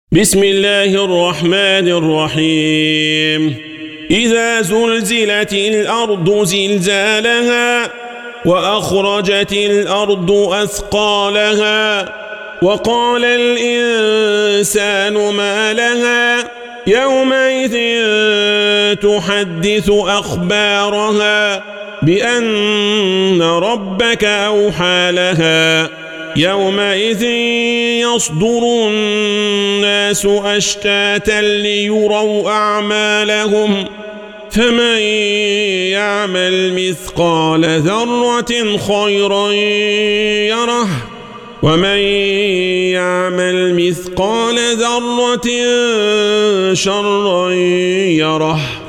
بسم الله الرحمن الرحيم إذا زلزلت الأرض زلزالها وأخرجت الأرض أثقالها وقال الإنسان ما لها يومئذ تحدث أخبارها بأن ربك أوحى لها يومئذ يصدر الناس أشتاتا ليروا أعمالهم فمن يعمل مثقال ذرة خيرا يره ومن يعمل مثقال ذرة شرا يره.